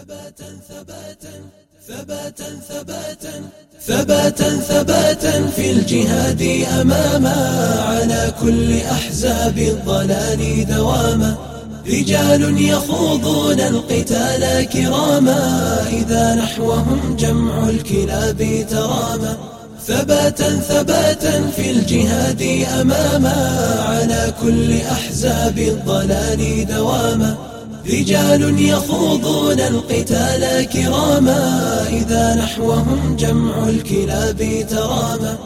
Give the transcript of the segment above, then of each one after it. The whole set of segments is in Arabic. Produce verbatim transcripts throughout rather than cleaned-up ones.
ثباتا ثباتا ثباتا ثباتا ثباتا ثباتا في الجهاد أماما على كل أحزاب الضلال دواما رجال يخوضون القتال كراما إذا نحوهم جمع الكلاب تراما ثباتا ثباتا في الجهاد أماما على كل أحزاب الضلال دواما رجال يخوضون القتال كراما إذا نحوهم جمع الكلاب تراما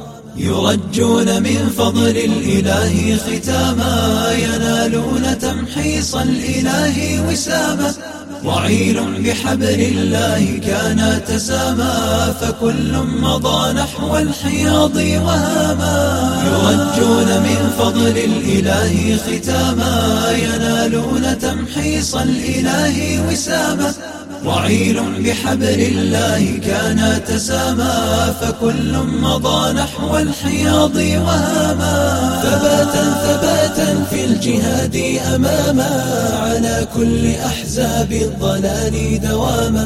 يرجون من فضل الإله ختاما ينالون تمحيص الإله وساما وعيل بحبل الله كان تساما فكل مضى نحو الحياض وهاما يرجون من فضل الإله ختاما ينالون تمحيص الإله وساما وعيل بحبل الله كان تساما فكل مضى نحو الحياض وهاما ثباتا ثباتا في الجهاد أماما على كل أحزاب الضلال دواما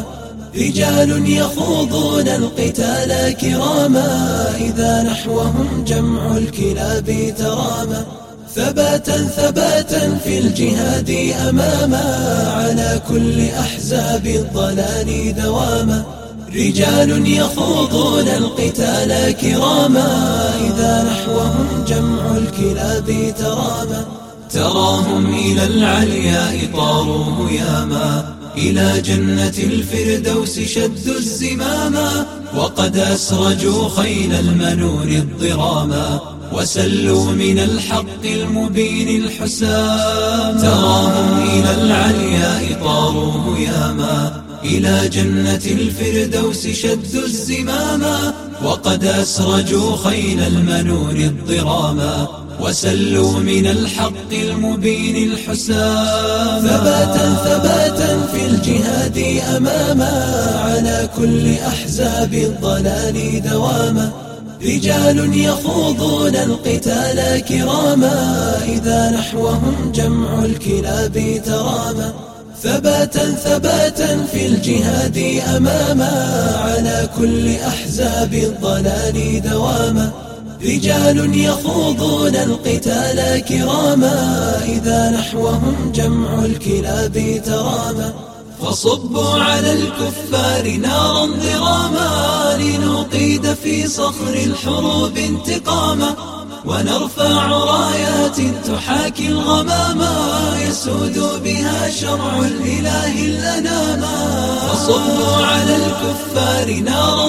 رجال يخوضون القتال كراما إذا نحوهم جمع الكلاب تراما ثباتا ثباتا في الجهاد أماما على كل أحزاب الضلال دواما رجال يخوضون القتال كراما إذا نحوهم جمع الكلاب تراما تراهم إلى العلياء طاروا هياما إلى جنة الفردوس شدوا الزماما وقد أسرجوا خيل المنون الضراما وسلوا من الحق المبين الحسام تراهم إلى العلياء طاروا هياما إلى جنة الفردوس شدوا الزماما وقد أسرجوا خيل المنون الضراما وسلوا من الحق المبين الحسام ثباتا ثباتا في الجهاد أماما على كل أحزاب الضلال دواما رجال يخوضون القتال كراما إذا نحوهم جمع الكلاب تراما ثباتا ثباتا في الجهاد أماما على كل أحزاب الضلال دواما رجال يخوضون القتال كراما إذا نحوهم جمع الكلاب تراما فصبوا على الكفار نارا ضراما لنقيد في صخر الحروب انتقاما ونرفع رايات تحاكي الغماما يسود بها شرع الإله الأناما فصبوا على الكفار نارا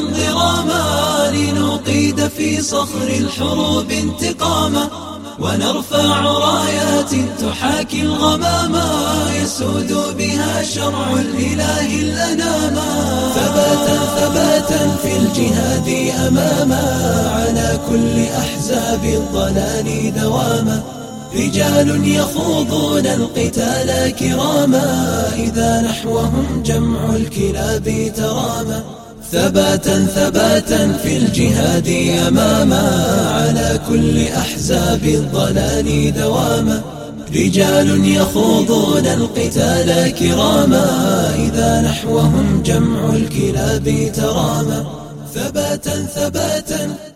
ضراما لنقيد في صخر الحروب انتقاما ونرفع رايات تحاكي الغماما يسود بها شرع الإله الأناما ثباتا ثباتا في الجهاد أماما على كل أحزاب الضلال دواما رجال يخوضون القتال كراما إذا نحوهم جمع الكلاب تراما ثباتا ثباتا في الجهاد أماما على كل أحزاب الضلال دواما رجال يخوضون القتال كراما إذا نحوهم جمع الكلاب تراما ثباتا ثباتا